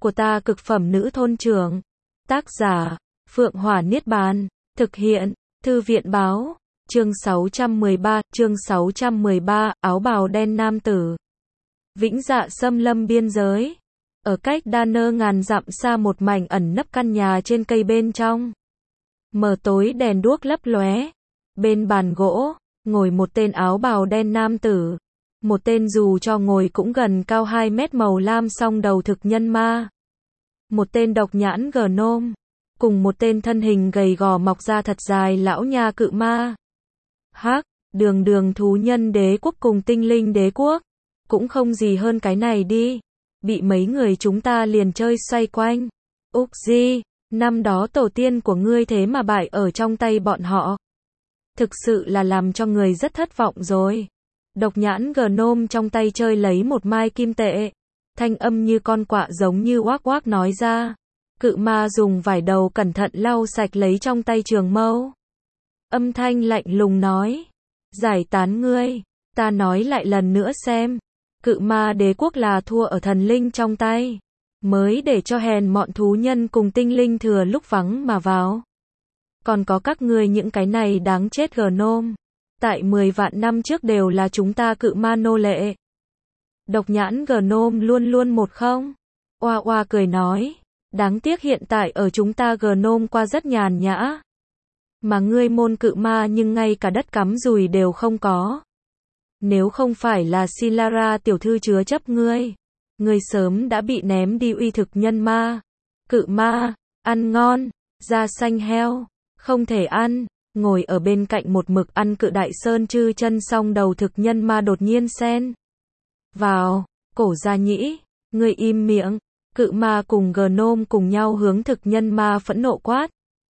của ta cực phẩm nữ thôn trưởng. Tác giả, Phượng Hỏa Niết Bàn. Thực hiện, Thư viện báo. Chương 613, áo bào đen nam tử. Vĩnh Dạ xâm lâm biên giới. Ở cách đa nơ ngàn dặm xa một mảnh ẩn nấp căn nhà trên cây bên trong. Mờ tối đèn đuốc lấp lóe. Bên bàn gỗ, ngồi một tên áo bào đen nam tử. Một tên dù cho ngồi cũng gần cao 2 mét màu lam song đầu thực nhân ma. Một tên độc nhãn Gnome. Cùng một tên thân hình gầy gò mọc ra thật dài lão nha cự ma. Hắc, đường thú nhân đế quốc cùng tinh linh đế quốc. Cũng không gì hơn cái này đi. Bị mấy người chúng ta liền chơi xoay quanh. Úc Di, năm đó tổ tiên của ngươi thế mà bại ở trong tay bọn họ. Thực sự là làm cho người rất thất vọng rồi. Độc nhãn Gnome trong tay chơi lấy một mai kim tệ. Thanh âm như con quạ giống như oác oác nói ra. Cự ma dùng vải đầu cẩn thận lau sạch lấy trong tay trường mâu. Âm thanh lạnh lùng nói. Giải tán ngươi. Ta nói lại lần nữa xem. Cự ma đế quốc là thua ở thần linh trong tay. Mới để cho hèn mọn thú nhân cùng tinh linh thừa lúc vắng mà vào. Còn có các ngươi những cái này đáng chết Gnome. Tại 10 vạn năm trước đều là chúng ta cự ma nô lệ. Độc nhãn Gnome luôn luôn một không. Oa oa cười nói. Đáng tiếc hiện tại ở chúng ta Gnome qua rất nhàn nhã. Mà ngươi môn cự ma nhưng ngay cả đất cắm dùi đều không có. Nếu không phải là Sinlara tiểu thư chứa chấp ngươi sớm đã bị ném đi uy thực nhân ma. Cự ma, ăn ngon, da xanh heo, không thể ăn. Ngồi ở bên cạnh một mực ăn cự đại sơn chư chân song đầu thực nhân ma đột nhiên xen vào, cổ ra nhĩ, ngươi im miệng. Cự ma cùng Gnome cùng nhau hướng thực nhân ma phẫn nộ quát.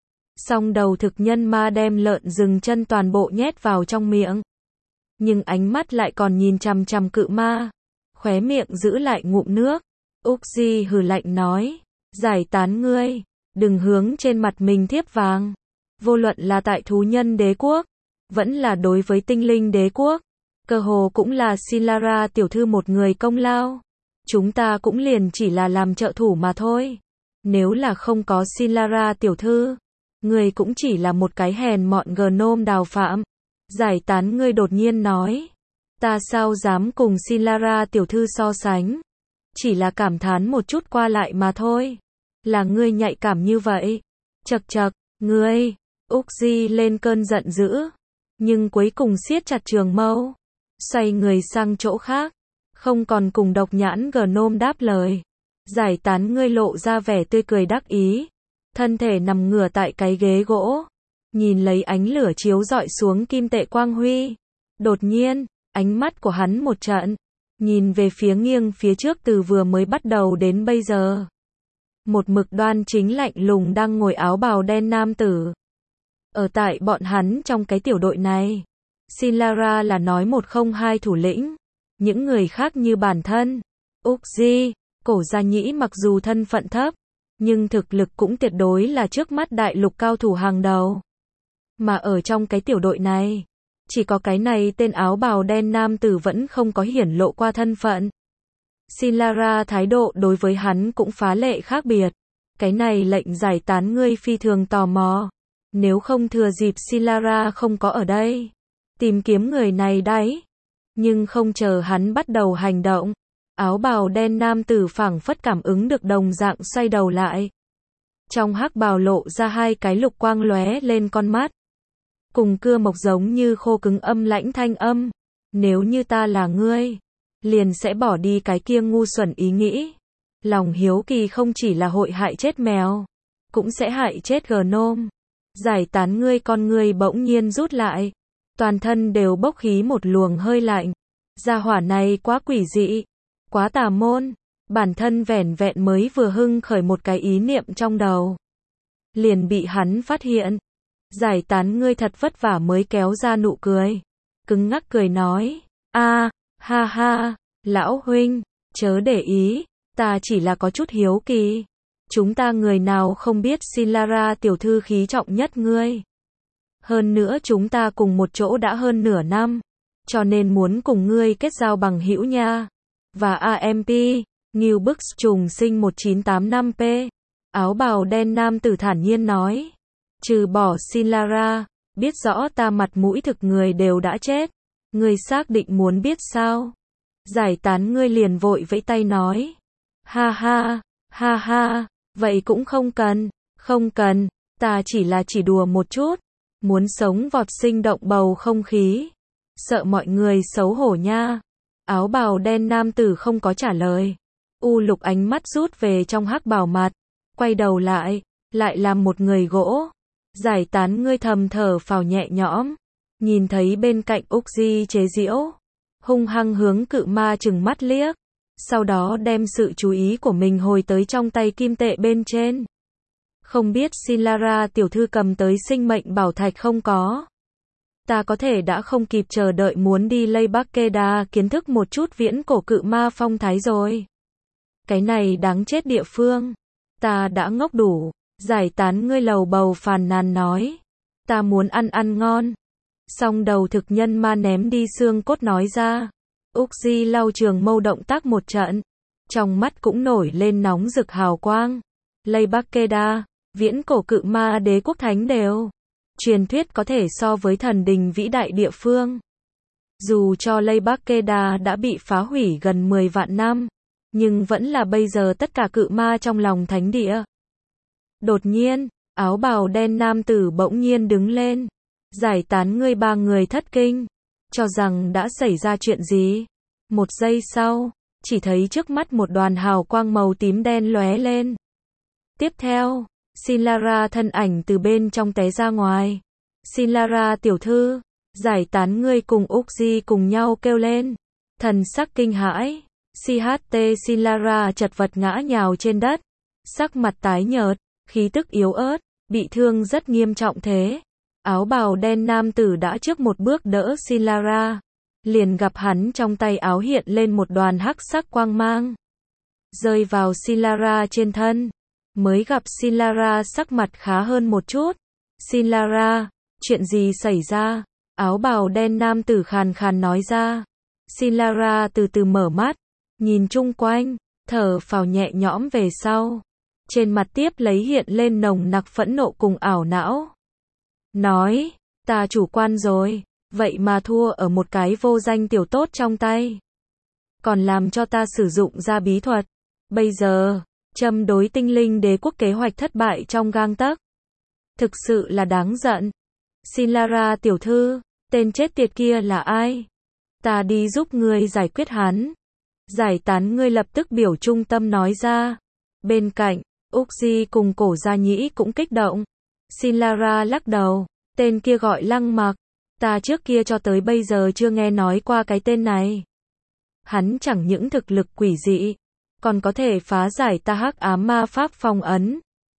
Song đầu thực nhân ma đem lợn rừng chân toàn bộ nhét vào trong miệng. Nhưng ánh mắt lại còn nhìn chằm chằm cự ma. Khóe miệng giữ lại ngụm nước. Úc Di hừ lạnh nói. Giải tán ngươi. Đừng hướng trên mặt mình thiếp vàng. Vô luận là tại thú nhân đế quốc. Vẫn là đối với tinh linh đế quốc. Cơ hồ cũng là Sinlara tiểu thư một người công lao. Chúng ta cũng liền chỉ là làm trợ thủ mà thôi. Nếu là không có Sinlara tiểu thư. Ngươi cũng chỉ là một cái hèn mọn Gnome đào phạm. Giải tán ngươi đột nhiên nói. Ta sao dám cùng Sinlara tiểu thư so sánh. Chỉ là cảm thán một chút qua lại mà thôi. Là ngươi nhạy cảm như vậy. Chậc chậc, ngươi. Úc Di lên cơn giận dữ. Nhưng cuối cùng siết chặt trường mâu. Xoay người sang chỗ khác. Không còn cùng độc nhãn Gnome đáp lời. Giải tán ngươi lộ ra vẻ tươi cười đắc ý. Thân thể nằm ngửa tại cái ghế gỗ. Nhìn lấy ánh lửa chiếu rọi xuống kim tệ quang huy. Đột nhiên, ánh mắt của hắn một trận. Nhìn về phía nghiêng phía trước từ vừa mới bắt đầu đến bây giờ. Một mực đoan chính lạnh lùng đang ngồi áo bào đen nam tử. Ở tại bọn hắn trong cái tiểu đội này. Sinlara là nói một không hai thủ lĩnh. Những người khác như bản thân. Úc Di, cổ gia nhĩ mặc dù thân phận thấp. Nhưng thực lực cũng tuyệt đối là trước mắt đại lục cao thủ hàng đầu. Mà ở trong cái tiểu đội này, chỉ có cái này tên áo bào đen nam tử vẫn không có hiển lộ qua thân phận. Sinlara thái độ đối với hắn cũng phá lệ khác biệt. Cái này lệnh giải tán ngươi phi thường tò mò. Nếu không thừa dịp Sinlara không có ở đây. Tìm kiếm người này đấy. Nhưng không chờ hắn bắt đầu hành động. Áo bào đen nam tử phảng phất cảm ứng được đồng dạng xoay đầu lại. Trong hắc bào lộ ra hai cái lục quang lóe lên con mắt. Cùng cưa mộc giống như khô cứng âm lãnh thanh âm. Nếu như ta là ngươi, liền sẽ bỏ đi cái kia ngu xuẩn ý nghĩ. Lòng hiếu kỳ không chỉ là hội hại chết mèo, cũng sẽ hại chết Gnome. Giải tán ngươi con ngươi bỗng nhiên rút lại. Toàn thân đều bốc khí một luồng hơi lạnh. Gia hỏa này quá quỷ dị, quá tà môn. Bản thân vẻn vẹn mới vừa hưng khởi một cái ý niệm trong đầu. Liền bị hắn phát hiện. Giải tán ngươi thật vất vả mới kéo ra nụ cười. Cứng ngắc cười nói. Ha ha, lão huynh, chớ để ý. Ta chỉ là có chút hiếu kỳ. Chúng ta người nào không biết Sinlara tiểu thư khí trọng nhất ngươi. Hơn nữa chúng ta cùng một chỗ đã hơn nửa năm. Cho nên muốn cùng ngươi kết giao bằng hữu nha. Và AMP, Ngưu Bức trùng sinh 1985p. Áo bào đen nam tử thản nhiên nói. Trừ bỏ Sinlara, biết rõ ta mặt mũi thực người đều đã chết. Ngươi xác định muốn biết sao? Giải tán ngươi liền vội vẫy tay nói. Ha ha, vậy cũng không cần, ta chỉ đùa một chút. Muốn sống vọt sinh động bầu không khí. Sợ mọi người xấu hổ nha. Áo bào đen nam tử không có trả lời. U Lục ánh mắt rút về trong hắc bào mặt. Quay đầu lại làm một người gỗ. Giải tán ngươi thầm thở phào nhẹ nhõm. Nhìn thấy bên cạnh Úc Di chế giễu. Hung hăng hướng cự ma chừng mắt liếc. Sau đó đem sự chú ý của mình hồi tới trong tay kim tệ bên trên. Không biết Sinlara tiểu thư cầm tới sinh mệnh bảo thạch không có. Ta có thể đã không kịp chờ đợi muốn đi Lây Bắc Keda kiến thức một chút viễn cổ cự ma phong thái rồi. Cái này đáng chết địa phương. Ta đã ngốc đủ. Giải tán ngươi lầu bầu phàn nàn nói. Ta muốn ăn ngon. Xong đầu thực nhân ma ném đi xương cốt nói ra. Úc Di lau trường mâu động tác một trận. Trong mắt cũng nổi lên nóng rực hào quang. Lây Bắc Keda, viễn cổ cự ma đế quốc thánh đều. Truyền thuyết có thể so với thần đình vĩ đại địa phương. Dù cho Lây Bắc Keda đã bị phá hủy gần 10 vạn năm, nhưng vẫn là bây giờ tất cả cự ma trong lòng thánh địa. Đột nhiên, áo bào đen nam tử bỗng nhiên đứng lên. Giải tán ngươi ba người thất kinh. Cho rằng đã xảy ra chuyện gì. Một giây sau, chỉ thấy trước mắt một đoàn hào quang màu tím đen lóe lên. Tiếp theo, Sinlara thân ảnh từ bên trong té ra ngoài. Sinlara tiểu thư, giải tán ngươi cùng Úc Di cùng nhau kêu lên. Thần sắc kinh hãi. CHT Sinlara chật vật ngã nhào trên đất. Sắc mặt tái nhợt, khí tức yếu ớt, bị thương rất nghiêm trọng thế. Áo bào đen nam tử đã trước một bước đỡ Sinlara. Liền gặp hắn trong tay áo hiện lên một đoàn hắc sắc quang mang. Rơi vào Sinlara trên thân. Mới gặp Sinlara sắc mặt khá hơn một chút. Sinlara, chuyện gì xảy ra? Áo bào đen nam tử khàn khàn nói ra. Sinlara từ từ mở mắt. Nhìn chung quanh, thở phào nhẹ nhõm về sau. Trên mặt tiếp lấy hiện lên nồng nặc phẫn nộ cùng ảo não. Nói, ta chủ quan rồi, vậy mà thua ở một cái vô danh tiểu tốt trong tay. Còn làm cho ta sử dụng ra bí thuật. Bây giờ, châm đối tinh linh đế quốc kế hoạch thất bại trong gang tấc. Thực sự là đáng giận. Sinlara tiểu thư, tên chết tiệt kia là ai? Ta đi giúp ngươi giải quyết hắn. Giải tán ngươi lập tức biểu trung tâm nói ra. Bên cạnh, Úc Di cùng Cổ Gia Nhĩ cũng kích động. Sinlara lắc đầu. Tên kia gọi Lăng Mặc. Ta trước kia cho tới bây giờ chưa nghe nói qua cái tên này. Hắn chẳng những thực lực quỷ dị, còn có thể phá giải ta hắc ám ma pháp phong ấn.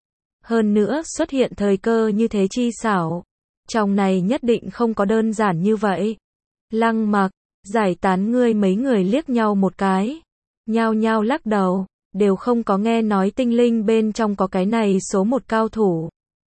Hơn nữa xuất hiện thời cơ như thế chi xảo. Trong này nhất định không có đơn giản như vậy. Lăng Mặc, giải tán ngươi mấy người liếc nhau một cái. Nhao nhao lắc đầu, đều không có nghe nói tinh linh bên trong có cái này số một cao thủ.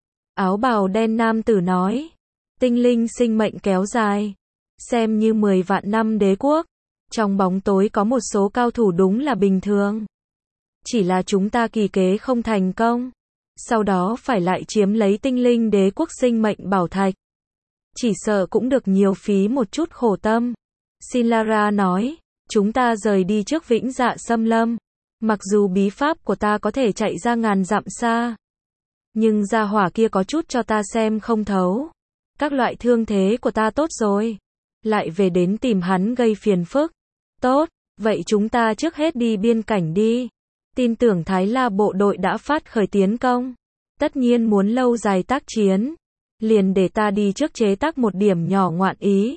Áo bào đen nam tử nói. Tinh linh sinh mệnh kéo dài. Xem như 10 vạn năm đế quốc. Trong bóng tối có một số cao thủ đúng là bình thường. Chỉ là chúng ta kỳ kế không thành công. Sau đó phải lại chiếm lấy tinh linh đế quốc sinh mệnh bảo thạch. Chỉ sợ cũng được nhiều phí một chút khổ tâm. Sinlara nói. Chúng ta rời đi trước Vĩnh Dạ Xâm Lâm. Mặc dù bí pháp của ta có thể chạy ra ngàn dặm xa. Nhưng gia hỏa kia có chút cho ta xem không thấu. Các loại thương thế của ta tốt rồi. Lại về đến tìm hắn gây phiền phức. Tốt, vậy chúng ta trước hết đi biên cảnh đi. Tin tưởng Thái La bộ đội đã phát khởi tiến công. Tất nhiên muốn lâu dài tác chiến. Liền để ta đi trước chế tác một điểm nhỏ ngoạn ý.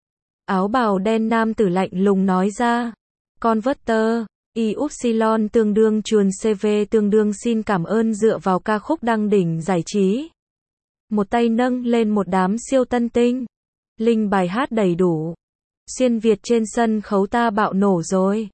Áo bào đen nam tử lạnh lùng nói ra. Converter, Y-Upsilon tương đương chuồn CV tương đương xin cảm ơn dựa vào ca khúc đăng đỉnh giải trí. Một tay nâng lên một đám siêu tân tinh. Linh bài hát đầy đủ. Xuyên Việt trên sân khấu ta bạo nổ rồi.